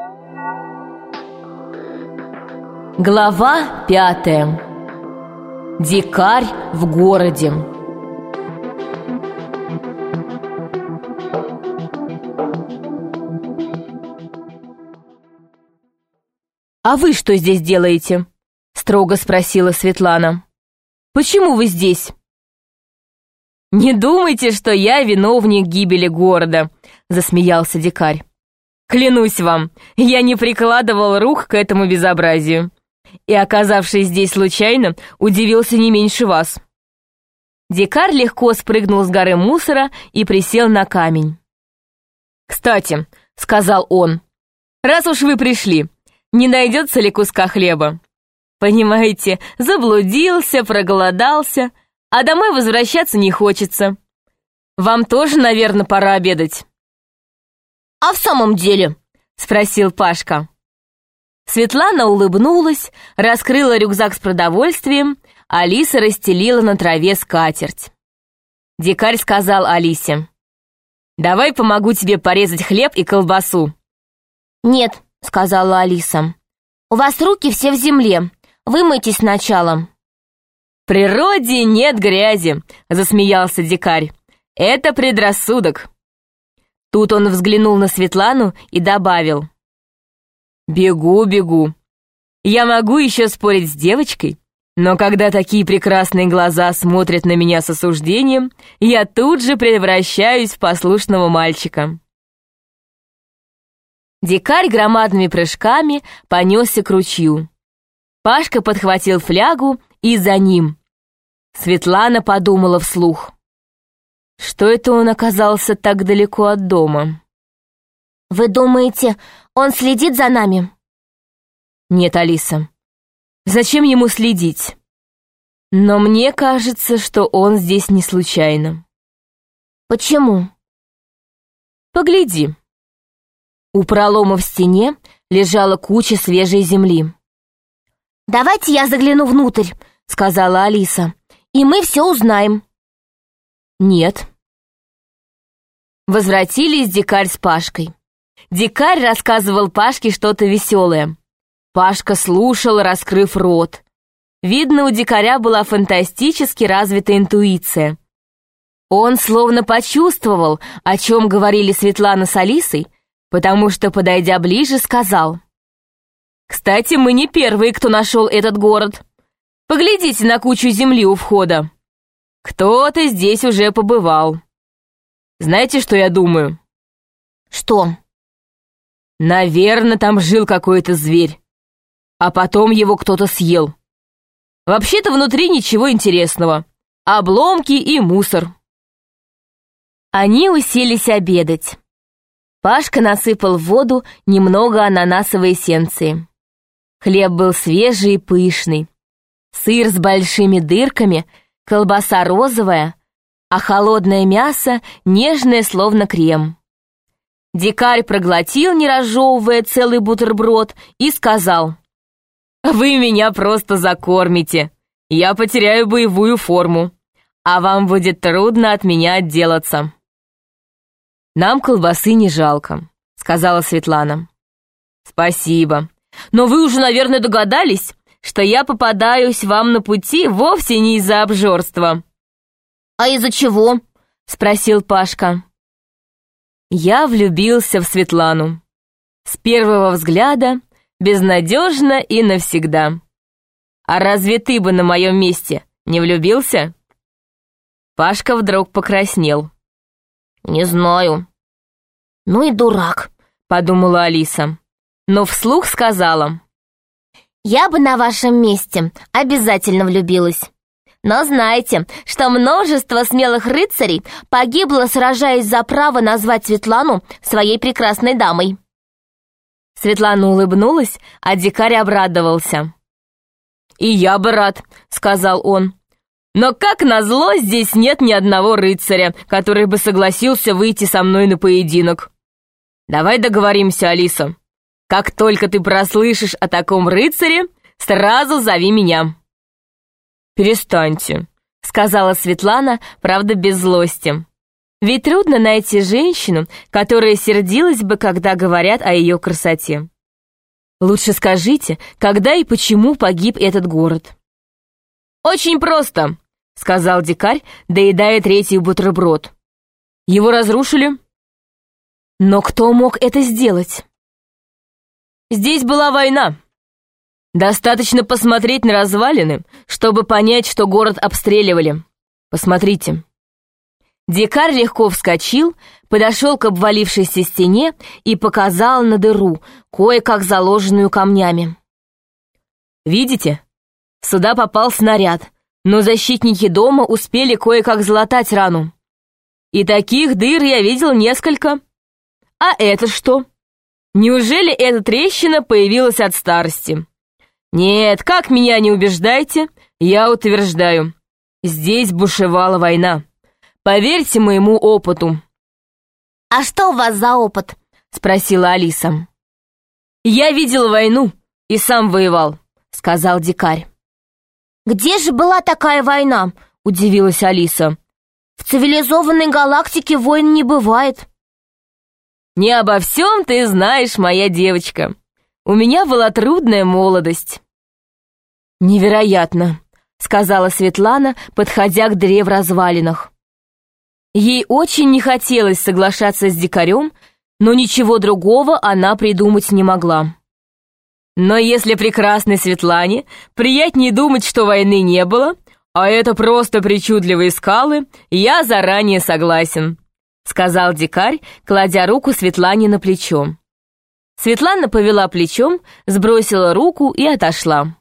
Глава 5. Дикарь в городе. «А вы что здесь делаете?» — строго спросила Светлана. «Почему вы здесь?» «Не думайте, что я виновник гибели города», — засмеялся дикарь. «Клянусь вам, я не прикладывал рук к этому безобразию. И, оказавшись здесь случайно, удивился не меньше вас». Дикарь легко спрыгнул с горы мусора и присел на камень. «Кстати», — сказал он, — «раз уж вы пришли, не найдется ли куска хлеба? Понимаете, заблудился, проголодался, а домой возвращаться не хочется. Вам тоже, наверное, пора обедать». «А в самом деле?» — спросил Пашка. Светлана улыбнулась, раскрыла рюкзак с продовольствием, Алиса расстелила на траве скатерть. Дикарь сказал Алисе: «Давай помогу тебе порезать хлеб и колбасу». «Нет», — сказала Алиса, — «у вас руки все в земле, вымойтесь сначала». «В природе нет грязи», — засмеялся дикарь. «Это предрассудок». Тут он взглянул на Светлану и добавил: «Бегу. Я могу еще спорить с девочкой, но когда такие прекрасные глаза смотрят на меня с осуждением, я тут же превращаюсь в послушного мальчика». Дикарь громадными прыжками понесся к ручью. Пашка подхватил флягу и за ним. Светлана подумала вслух: что это он оказался так далеко от дома? «Вы думаете, он следит за нами?» «Нет, Алиса. Зачем ему следить? Но мне кажется, что он здесь не случайно». «Почему?» «Погляди». У пролома в стене лежала куча свежей земли. «Давайте я загляну внутрь», — сказала Алиса, — «и мы все узнаем». «Нет». Возвратились дикарь с Пашкой. Дикарь рассказывал Пашке что-то веселое. Пашка слушал, раскрыв рот. Видно, у дикаря была фантастически развита интуиция. Он словно почувствовал, о чем говорили Светлана с Алисой, потому что, подойдя ближе, сказал: «Кстати, мы не первые, кто нашел этот город. Поглядите на кучу земли у входа. Кто-то здесь уже побывал. Знаете, что я думаю?» «Что?» «Наверное, там жил какой-то зверь, а потом его кто-то съел. Вообще-то внутри ничего интересного. Обломки и мусор». Они уселись обедать. Пашка насыпал в воду немного ананасовой эссенции. Хлеб был свежий и пышный. Сыр с большими дырками, колбаса розовая, а холодное мясо нежное, словно крем. Дикарь проглотил, не разжевывая, целый бутерброд и сказал: «Вы меня просто закормите. Я потеряю боевую форму, а вам будет трудно от меня отделаться». «Нам колбасы не жалко», — сказала Светлана. «Спасибо. Но вы уже, наверное, догадались, что я попадаюсь вам на пути вовсе не из-за обжорства». «А из-за чего?» — спросил Пашка. «Я влюбился в Светлану. С первого взгляда, безнадежно и навсегда. А разве ты бы на моем месте не влюбился?» Пашка вдруг покраснел. «Не знаю». «Ну и дурак», — подумала Алиса, но вслух сказала: «Я бы на вашем месте обязательно влюбилась. Но знайте, что множество смелых рыцарей погибло, сражаясь за право назвать Светлану своей прекрасной дамой». Светлана улыбнулась, а дикарь обрадовался. «И я бы рад», — сказал он. «Но, как назло, здесь нет ни одного рыцаря, который бы согласился выйти со мной на поединок. Давай договоримся, Алиса. Как только ты прослышишь о таком рыцаре, сразу зови меня». «Перестаньте», — сказала Светлана, правда, без злости. Ведь трудно найти женщину, которая сердилась бы, когда говорят о ее красоте. Лучше скажите, когда и почему погиб этот город?» «Очень просто», — сказал дикарь, доедая третий бутерброд. «Его разрушили». «Но кто мог это сделать?» «Здесь была война. Достаточно посмотреть на развалины, чтобы понять, что город обстреливали. Посмотрите». Дикарь легко вскочил, подошел к обвалившейся стене и показал на дыру, кое-как заложенную камнями. «Видите? Сюда попал снаряд, но защитники дома успели кое-как залатать рану. И таких дыр я видел несколько. А это что? Неужели эта трещина появилась от старости? Нет, как меня не убеждайте, я утверждаю, здесь бушевала война. Поверьте моему опыту». «А что у вас за опыт?» — спросила Алиса. «Я видел войну и сам воевал», — сказал дикарь. «Где же была такая война?» — удивилась Алиса. «В цивилизованной галактике войн не бывает». «Не обо всем ты знаешь, моя девочка. У меня была трудная молодость». «Невероятно», — сказала Светлана, подходя к дыре в развалинах. Ей очень не хотелось соглашаться с дикарем, но ничего другого она придумать не могла. «Но если прекрасной Светлане приятнее думать, что войны не было, а это просто причудливые скалы, я заранее согласен», — сказал дикарь, кладя руку Светлане на плечо. Светлана повела плечом, сбросила руку и отошла.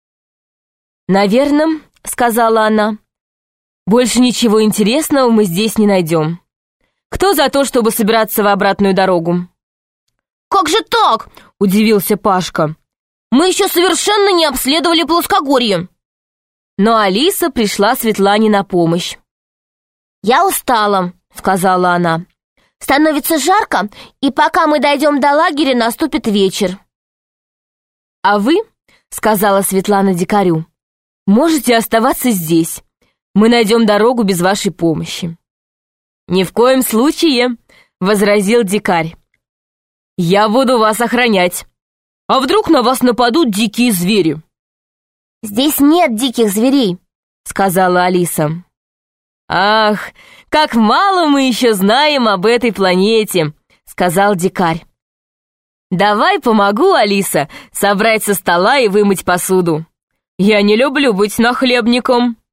«Наверное, — сказала она, — больше ничего интересного мы здесь не найдем. Кто за то, чтобы собираться в обратную дорогу?» «Как же так?» — удивился Пашка. «Мы еще совершенно не обследовали плоскогорье». Но Алиса пришла Светлане на помощь. «Я устала», — сказала она. «Становится жарко, и пока мы дойдем до лагеря, наступит вечер». «А вы, — сказала Светлана дикарю, — можете оставаться здесь. Мы найдем дорогу без вашей помощи». «Ни в коем случае», — возразил дикарь. «Я буду вас охранять. А вдруг на вас нападут дикие звери?» «Здесь нет диких зверей», — сказала Алиса. «Ах, как мало мы еще знаем об этой планете», — сказал дикарь. «Давай помогу, Алиса, собрать со стола и вымыть посуду. Я не люблю быть нахлебником».